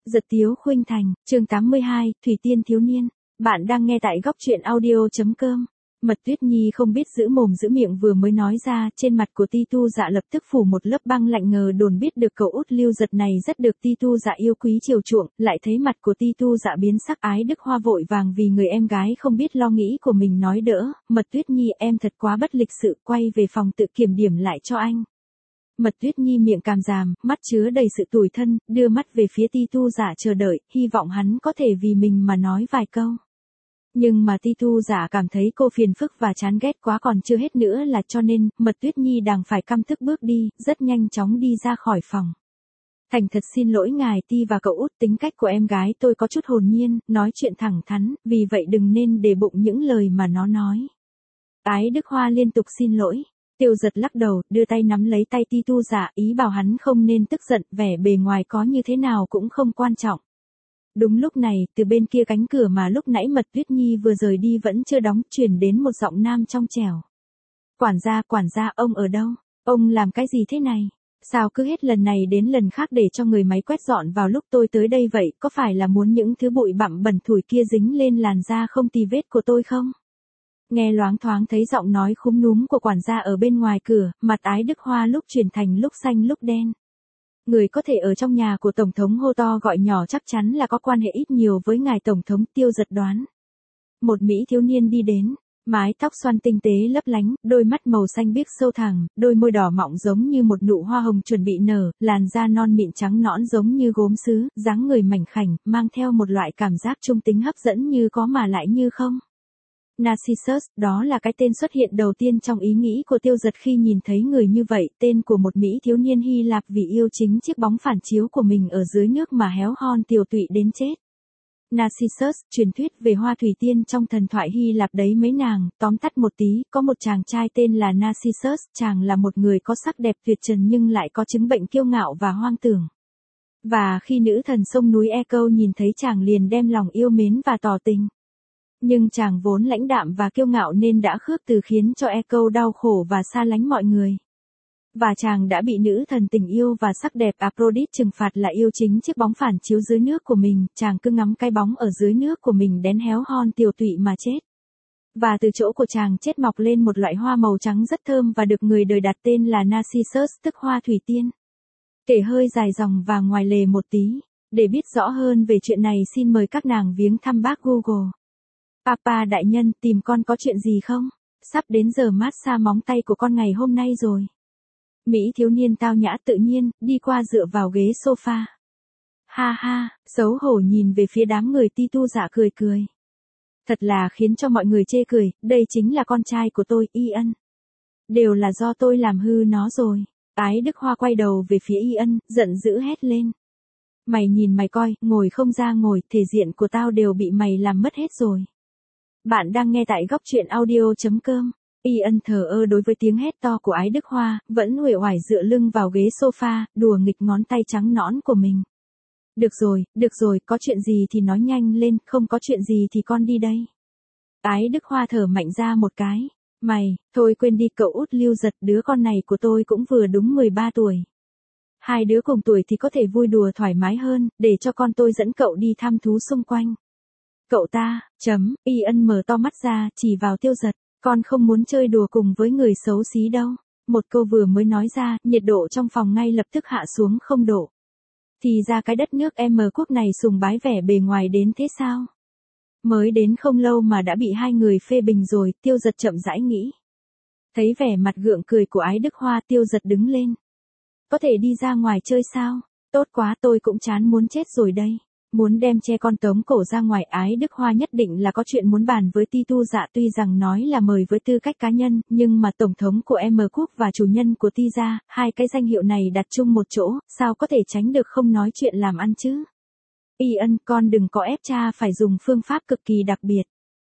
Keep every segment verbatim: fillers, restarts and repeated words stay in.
Giật Tiếu Khuynh Thành, chương tám mươi hai, Thủy Tiên Thiếu Niên. Bạn đang nghe tại góc truyện audio.com. Mật Tuyết Nhi không biết giữ mồm giữ miệng vừa mới nói ra, trên mặt của Ti Tu Dạ lập tức phủ một lớp băng lạnh, ngờ đồn biết được cậu út Lưu Giật này rất được Ti Tu Dạ yêu quý chiều chuộng, lại thấy mặt của Ti Tu Dạ biến sắc. Ái Đức Hoa vội vàng vì người em gái không biết lo nghĩ của mình nói đỡ, Mật Tuyết Nhi em thật quá bất lịch sự, quay về phòng tự kiểm điểm lại cho anh. Mật Tuyết Nhi miệng càm ràm, mắt chứa đầy sự tủi thân, đưa mắt về phía Ti Tu Dạ chờ đợi, hy vọng hắn có thể vì mình mà nói vài câu. Nhưng mà Ti Tu Dạ cảm thấy cô phiền phức và chán ghét quá, còn chưa hết nữa là cho nên, Mật Tuyết Nhi đành phải căm tức bước đi, rất nhanh chóng đi ra khỏi phòng. Thành thật xin lỗi ngài Ti và cậu út, tính cách của em gái tôi có chút hồn nhiên, nói chuyện thẳng thắn, vì vậy đừng nên để bụng những lời mà nó nói. Ái Đức Hoa liên tục xin lỗi. Tiêu Giật lắc đầu, đưa tay nắm lấy tay Ti Tu Dạ, ý bảo hắn không nên tức giận, vẻ bề ngoài có như thế nào cũng không quan trọng. Đúng lúc này, từ bên kia cánh cửa mà lúc nãy Mật Tuyết Nhi vừa rời đi vẫn chưa đóng, truyền đến một giọng nam trong trẻo. Quản gia, quản gia, ông ở đâu? Ông làm cái gì thế này? Sao cứ hết lần này đến lần khác để cho người máy quét dọn vào lúc tôi tới đây vậy, có phải là muốn những thứ bụi bặm bẩn thủi kia dính lên làn da không tì vết của tôi không? Nghe loáng thoáng thấy giọng nói khúm núm của quản gia ở bên ngoài cửa, mặt Ái Đức Hoa lúc chuyển thành lúc xanh lúc đen. Người có thể ở trong nhà của Tổng thống hô to gọi nhỏ chắc chắn là có quan hệ ít nhiều với ngài Tổng thống, Tiêu Giật đoán. Một Mỹ thiếu niên đi đến, mái tóc xoăn tinh tế lấp lánh, đôi mắt màu xanh biếc sâu thẳm, đôi môi đỏ mọng giống như một nụ hoa hồng chuẩn bị nở, làn da non mịn trắng nõn giống như gốm sứ, dáng người mảnh khảnh, mang theo một loại cảm giác trung tính hấp dẫn như có mà lại như không. Narcissus, đó là cái tên xuất hiện đầu tiên trong ý nghĩ của Tiêu Giật khi nhìn thấy người như vậy, tên của một Mỹ thiếu niên Hy Lạp vì yêu chính chiếc bóng phản chiếu của mình ở dưới nước mà héo hon tiều tụy đến chết. Narcissus, truyền thuyết về hoa thủy tiên trong thần thoại Hy Lạp đấy mấy nàng, tóm tắt một tí, có một chàng trai tên là Narcissus, chàng là một người có sắc đẹp tuyệt trần nhưng lại có chứng bệnh kiêu ngạo và hoang tưởng. Và khi nữ thần sông núi Echo nhìn thấy chàng liền đem lòng yêu mến và tỏ tình. Nhưng chàng vốn lãnh đạm và kiêu ngạo nên đã khước từ khiến cho Echo đau khổ và xa lánh mọi người. Và chàng đã bị nữ thần tình yêu và sắc đẹp Aphrodite trừng phạt là yêu chính chiếc bóng phản chiếu dưới nước của mình, chàng cứ ngắm cái bóng ở dưới nước của mình đến héo hon tiều tụy mà chết. Và từ chỗ của chàng chết mọc lên một loại hoa màu trắng rất thơm và được người đời đặt tên là Narcissus, tức hoa thủy tiên. Kể hơi dài dòng và ngoài lề một tí, để biết rõ hơn về chuyện này xin mời các nàng viếng thăm bác Google. Papa đại nhân, tìm con có chuyện gì không? Sắp đến giờ massage móng tay của con ngày hôm nay rồi. Mỹ thiếu niên tao nhã tự nhiên, đi qua dựa vào ghế sofa. Ha ha, xấu hổ nhìn về phía đám người Ti Tu Dạ cười cười. Thật là khiến cho mọi người chê cười, đây chính là con trai của tôi, Ian. Đều là do tôi làm hư nó rồi. Ái Đức Hoa quay đầu về phía Ian, giận dữ hét lên. Mày nhìn mày coi, ngồi không ra ngồi, thể diện của tao đều bị mày làm mất hết rồi. Bạn đang nghe tại góc truyện audio.com. Ian thờ ơ đối với tiếng hét to của Ái Đức Hoa, vẫn uể oải dựa lưng vào ghế sofa, đùa nghịch ngón tay trắng nõn của mình. Được rồi, được rồi, có chuyện gì thì nói nhanh lên, không có chuyện gì thì con đi đây. Ái Đức Hoa thở mạnh ra một cái. Mày, thôi quên đi cậu út Lưu Giật, đứa con này của tôi cũng vừa đúng mười ba tuổi. Hai đứa cùng tuổi thì có thể vui đùa thoải mái hơn, để cho con tôi dẫn cậu đi thăm thú xung quanh. Cậu ta, chấm, Ian mở to mắt ra, chỉ vào Tiêu Giật, con không muốn chơi đùa cùng với người xấu xí đâu. Một câu vừa mới nói ra, nhiệt độ trong phòng ngay lập tức hạ xuống không độ. Thì ra cái đất nước M quốc này sùng bái vẻ bề ngoài đến thế sao? Mới đến không lâu mà đã bị hai người phê bình rồi, Tiêu Giật chậm rãi nghĩ. Thấy vẻ mặt gượng cười của Ái Đức Hoa, Tiêu Giật đứng lên. Có thể đi ra ngoài chơi sao? Tốt quá, tôi cũng chán muốn chết rồi đây. Muốn đem che con tống cổ ra ngoài. Ái Đức Hoa nhất định là có chuyện muốn bàn với Ti Tu Dạ, tuy rằng nói là mời với tư cách cá nhân, nhưng mà tổng thống của M quốc và chủ nhân của Ti gia, hai cái danh hiệu này đặt chung một chỗ, sao có thể tránh được không nói chuyện làm ăn chứ? Ian, con đừng có ép cha phải dùng phương pháp cực kỳ đặc biệt.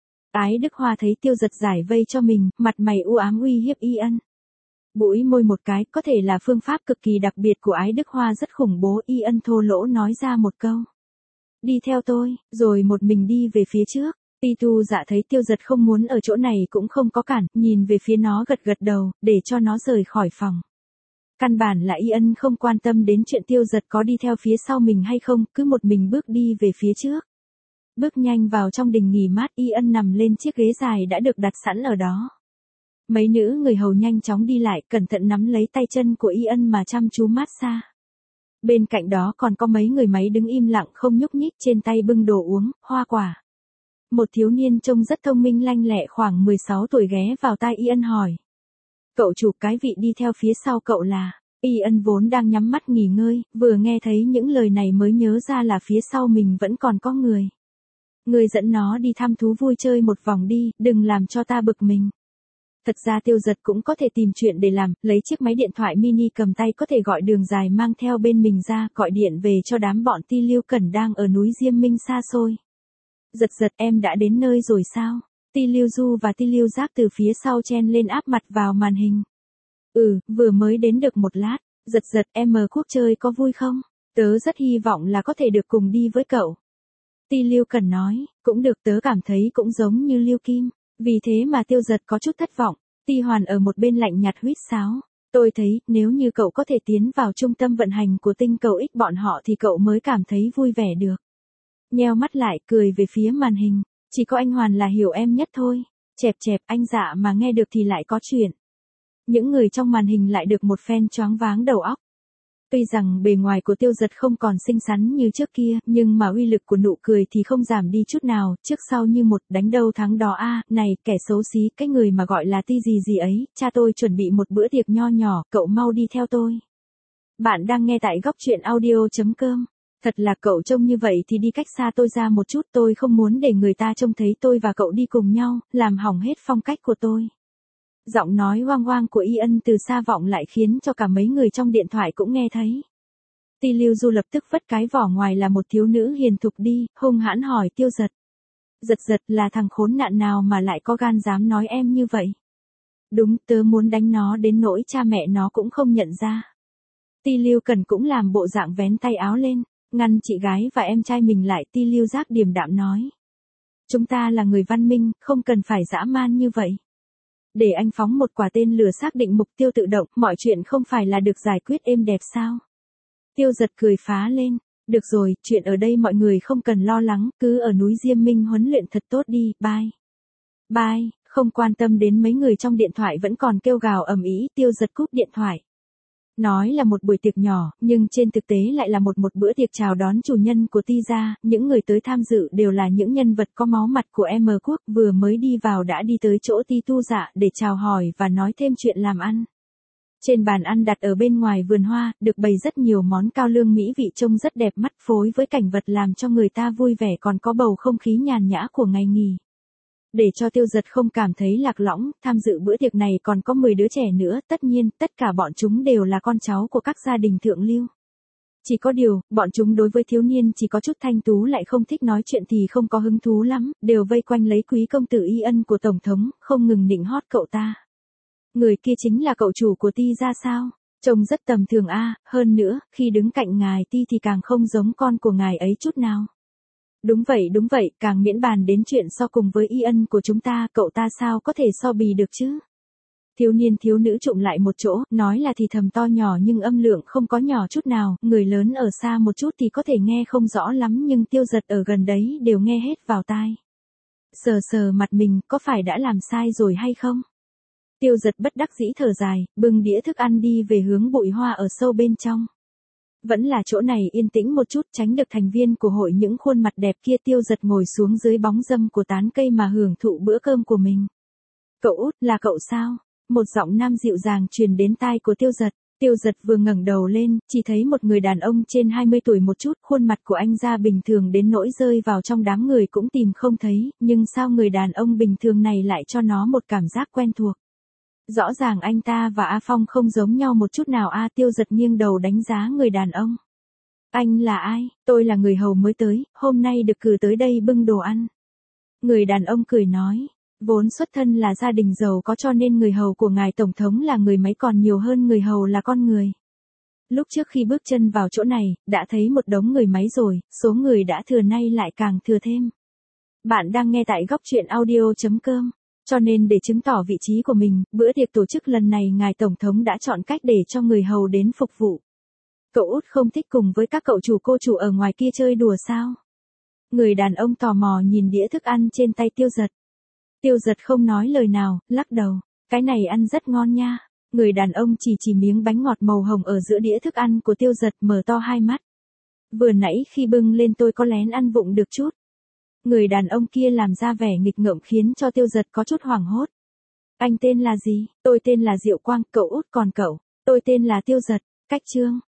Ái Đức Hoa thấy Tiêu Giật giải vây cho mình, mặt mày u ám uy hiếp Ian. Bũi môi một cái, có thể là phương pháp cực kỳ đặc biệt của Ái Đức Hoa rất khủng bố. Ian thô lỗ nói ra một câu. Đi theo tôi, rồi một mình đi về phía trước. Ti Tu Dạ thấy Tiêu Giật không muốn ở chỗ này cũng không có cản, nhìn về phía nó gật gật đầu, để cho nó rời khỏi phòng. Căn bản là Y Ân không quan tâm đến chuyện Tiêu Giật có đi theo phía sau mình hay không, cứ một mình bước đi về phía trước. Bước nhanh vào trong đình nghỉ mát, Y Ân nằm lên chiếc ghế dài đã được đặt sẵn ở đó. Mấy nữ người hầu nhanh chóng đi lại, cẩn thận nắm lấy tay chân của Y Ân mà chăm chú mát xa. Bên cạnh đó còn có mấy người máy đứng im lặng không nhúc nhích, trên tay bưng đồ uống, hoa quả. Một thiếu niên trông rất thông minh lanh lẹ khoảng mười sáu tuổi ghé vào tai Y Ân hỏi. Cậu chủ, cái vị đi theo phía sau cậu là... Y Ân vốn đang nhắm mắt nghỉ ngơi, vừa nghe thấy những lời này mới nhớ ra là phía sau mình vẫn còn có người. Người dẫn nó đi thăm thú vui chơi một vòng đi, đừng làm cho ta bực mình. Thật ra Tiêu Giật cũng có thể tìm chuyện để làm, lấy chiếc máy điện thoại mini cầm tay có thể gọi đường dài mang theo bên mình ra, gọi điện về cho đám bọn Ti Lưu Cẩn đang ở núi Diêm Minh xa xôi. Giật giật, em đã đến nơi rồi sao? Ti Lưu Du và Ti Lưu Giác từ phía sau chen lên áp mặt vào màn hình. Ừ, vừa mới đến được một lát. Giật giật, em mờ quốc chơi có vui không? Tớ rất hy vọng là có thể được cùng đi với cậu. Ti Lưu Cẩn nói, cũng được, tớ cảm thấy cũng giống như Lưu Kim. Vì thế mà Tiêu Giật có chút thất vọng. Ti Hoàn ở một bên lạnh nhạt huýt sáo. Tôi thấy, nếu như cậu có thể tiến vào trung tâm vận hành của tinh cầu X bọn họ thì cậu mới cảm thấy vui vẻ được. Nheo mắt lại, cười về phía màn hình. Chỉ có anh Hoàn là hiểu em nhất thôi. Chẹp chẹp, anh dạ mà nghe được thì lại có chuyện. Những người trong màn hình lại được một phen choáng váng đầu óc. Tuy rằng bề ngoài của Tiêu Giật không còn xinh xắn như trước kia, nhưng mà uy lực của nụ cười thì không giảm đi chút nào, trước sau như một, đánh đâu thắng đó a. À, này, kẻ xấu xí, cái người mà gọi là Ti gì gì ấy, cha tôi chuẩn bị một bữa tiệc nho nhỏ, cậu mau đi theo tôi. Bạn đang nghe tại góc truyện audio chấm com. Thật là cậu trông như vậy thì đi cách xa tôi ra một chút, tôi không muốn để người ta trông thấy tôi và cậu đi cùng nhau, làm hỏng hết phong cách của tôi. Giọng nói oang oang của Y Ân từ xa vọng lại khiến cho cả mấy người trong điện thoại cũng nghe thấy. Ti Lưu Du lập tức vất cái vỏ ngoài là một thiếu nữ hiền thục đi, hung hãn hỏi Tiêu Giật. Giật giật, là thằng khốn nạn nào mà lại có gan dám nói em như vậy? Đúng, tớ muốn đánh nó đến nỗi cha mẹ nó cũng không nhận ra. Ti Lưu Cần cũng làm bộ dạng vén tay áo lên, ngăn chị gái và em trai mình lại. Ti Lưu Giác điềm đạm nói. Chúng ta là người văn minh, không cần phải dã man như vậy. Để anh phóng một quả tên lửa xác định mục tiêu tự động, mọi chuyện không phải là được giải quyết êm đẹp sao? Tiêu Giật cười phá lên. Được rồi, chuyện ở đây mọi người không cần lo lắng, cứ ở núi Diêm Minh huấn luyện thật tốt đi, bye. Bye, không quan tâm đến mấy người trong điện thoại vẫn còn kêu gào ầm ĩ, Tiêu Giật cúp điện thoại. Nói là một buổi tiệc nhỏ, nhưng trên thực tế lại là một một bữa tiệc chào đón chủ nhân của Ti gia, những người tới tham dự đều là những nhân vật có máu mặt của M quốc, vừa mới đi vào đã đi tới chỗ Ti Tu Dạ để chào hỏi và nói thêm chuyện làm ăn. Trên bàn ăn đặt ở bên ngoài vườn hoa, được bày rất nhiều món cao lương mỹ vị trông rất đẹp mắt phối với cảnh vật làm cho người ta vui vẻ, còn có bầu không khí nhàn nhã của ngày nghỉ. Để cho Tiêu Giật không cảm thấy lạc lõng, tham dự bữa tiệc này còn có mười đứa trẻ nữa, tất nhiên, tất cả bọn chúng đều là con cháu của các gia đình thượng lưu. Chỉ có điều, bọn chúng đối với thiếu niên chỉ có chút thanh tú lại không thích nói chuyện thì không có hứng thú lắm, đều vây quanh lấy quý công tử Y Ân của Tổng thống, không ngừng nịnh hót cậu ta. Người kia chính là cậu chủ của Ti gia sao? Trông rất tầm thường a, hơn nữa, khi đứng cạnh ngài Ti thì càng không giống con của ngài ấy chút nào. Đúng vậy đúng vậy, càng miễn bàn đến chuyện so cùng với Y Ân của chúng ta, cậu ta sao có thể so bì được chứ? Thiếu niên thiếu nữ trụm lại một chỗ, nói là thì thầm to nhỏ nhưng âm lượng không có nhỏ chút nào, người lớn ở xa một chút thì có thể nghe không rõ lắm nhưng Tiêu Giật ở gần đấy đều nghe hết vào tai. Sờ sờ mặt mình, có phải đã làm sai rồi hay không? Tiêu Giật bất đắc dĩ thở dài, bưng đĩa thức ăn đi về hướng bụi hoa ở sâu bên trong. Vẫn là chỗ này yên tĩnh một chút, tránh được thành viên của hội những khuôn mặt đẹp kia. Tiêu Giật ngồi xuống dưới bóng râm của tán cây mà hưởng thụ bữa cơm của mình. Cậu út, là cậu sao? Một giọng nam dịu dàng truyền đến tai của Tiêu Giật. Tiêu Giật vừa ngẩng đầu lên, chỉ thấy một người đàn ông trên hai mươi tuổi một chút, khuôn mặt của anh ra bình thường đến nỗi rơi vào trong đám người cũng tìm không thấy, nhưng sao người đàn ông bình thường này lại cho nó một cảm giác quen thuộc. Rõ ràng anh ta và A Phong không giống nhau một chút nào a. À, Tiêu Giật nghiêng đầu đánh giá người đàn ông. Anh là ai? Tôi là người hầu mới tới, hôm nay được cử tới đây bưng đồ ăn. Người đàn ông cười nói, vốn xuất thân là gia đình giàu có cho nên người hầu của ngài Tổng thống là người máy còn nhiều hơn người hầu là con người. Lúc trước khi bước chân vào chỗ này, đã thấy một đống người máy rồi, số người đã thừa nay lại càng thừa thêm. Bạn đang nghe tại góc truyện audio chấm com. Cho nên để chứng tỏ vị trí của mình, bữa tiệc tổ chức lần này ngài Tổng thống đã chọn cách để cho người hầu đến phục vụ. Cậu út không thích cùng với các cậu chủ cô chủ ở ngoài kia chơi đùa sao? Người đàn ông tò mò nhìn đĩa thức ăn trên tay Tiêu Giật. Tiêu Giật không nói lời nào, lắc đầu. Cái này ăn rất ngon nha. Người đàn ông chỉ chỉ miếng bánh ngọt màu hồng ở giữa đĩa thức ăn của Tiêu Giật, mở to hai mắt. Vừa nãy khi bưng lên tôi có lén ăn vụng được chút. Người đàn ông kia làm ra vẻ nghịch ngợm khiến cho Tiêu Giật có chút hoảng hốt. Anh tên là gì? Tôi tên là Diệu Quang, cậu út còn cậu? Tôi tên là Tiêu Giật. Cách chương.